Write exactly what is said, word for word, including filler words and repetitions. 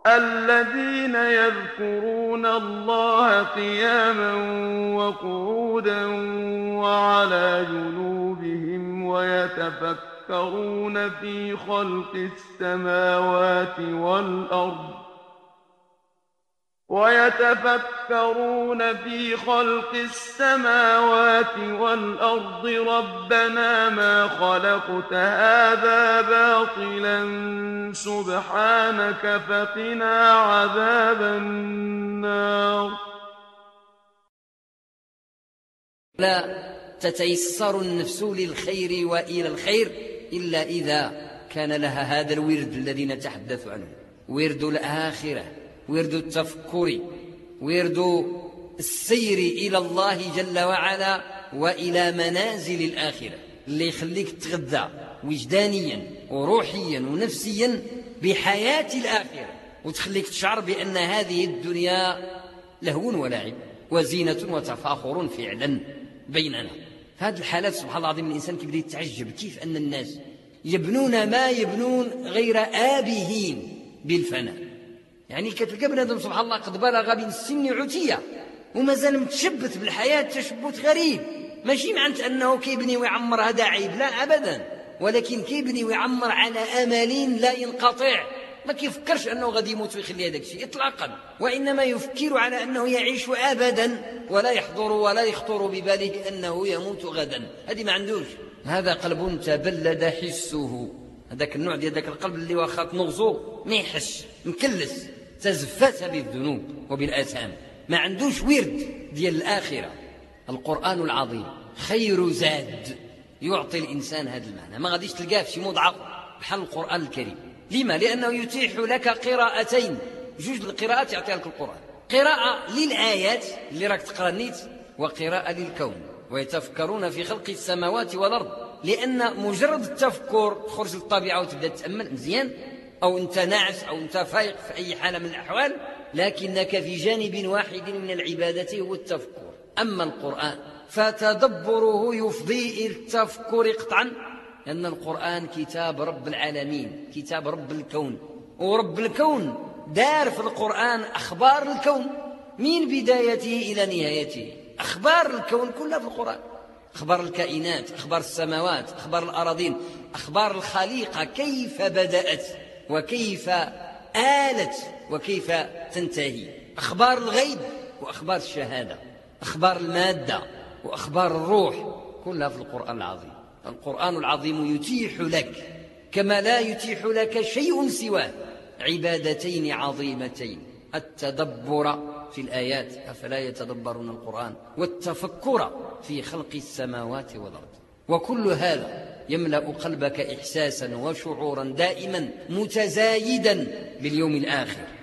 الذين يذكرون الله قياما وقعودا وعلى جنوبهم ويتفكرون في خلق السماوات والأرض ويتفكرون في خلق السماوات والأرض ربنا ما خلقت هذا باطلا سبحانك فقنا عذاب النار. لا تتيسر النفس للخير وإلى الخير إلا إذا كان لها هذا الورد الذي نتحدث عنه، ورد الآخرة، ورد التفكر، ورد السير إلى الله جل وعلا وإلى منازل الآخرة، اللي يخليك تغذى وجدانيا وروحيا ونفسيا بحياة الآخرة، وتخليك تشعر بأن هذه الدنيا لهو ولعب وزينة وتفاخر فعلا بيننا. هذه الحالات سبحان الله العظيم الإنسان كيبدا يتعجب كيف أن الناس يبنون ما يبنون غير آبهين بالفناء. يعني كتلقى بنادم سبحان الله قد بلغ بين السن عتية ومازال متشبث بالحياة تشبث غريب، ماشي معنى أنه كيبني ويعمر هذا عيب، لا أبدا، ولكن كيبني ويعمر على أمل لا ينقطع، ما كيفكرش أنه غادي يموت ويخلي هذاك الشيء إطلاقا، وإنما يفكر على أنه يعيش أبدا ولا يحضر ولا يخطر بباله أنه يموت غدا. هذه ما عندوش، هذا قلب تبلد حسه، هذاك النوع ديال ذاك القلب اللي واخا تنغزو ما يحش، مكلس تزفت بالذنوب وبالآثام، ما عندوش ورد ديال الآخرة. القرآن العظيم خير زاد يعطي الإنسان هذا المعنى، ما غاديش تلقاه في شي مضعف بحال القرآن الكريم. لما؟ لأنه يتيح لك قراءتين، جوج القراءات يعطيها لك القرآن، قراءة للآيات اللي راك تقرا نيت، وقراءة للكون، ويتفكرون في خلق السماوات والأرض، لأن مجرد التفكر تخرج للطبيعة وتبدأ تتأمل مزيان، أو أنت ناعس أو أنت فايق في أي حالة من الأحوال، لكنك في جانب واحد من العبادة هو التفكر. أما القرآن فتدبره يفضي إلى التفكر قطعا، لأن القرآن كتاب رب العالمين، كتاب رب الكون، ورب الكون دار في القرآن أخبار الكون من بدايته إلى نهايته، أخبار الكون كلها في القرآن، أخبار الكائنات، أخبار السماوات، أخبار الأراضين، أخبار الخليقة كيف بدأت وكيف آلت وكيف تنتهي، أخبار الغيب وأخبار الشهادة، أخبار المادة وأخبار الروح، كلها في القرآن العظيم. القرآن العظيم يتيح لك كما لا يتيح لك شيء سواه عبادتين عظيمتين: التدبر في الآيات، أفلا يتدبرون القرآن، والتفكر في خلق السماوات والأرض. وكل هذا يملأ قلبك إحساسا وشعورا دائما متزايدا باليوم الآخر.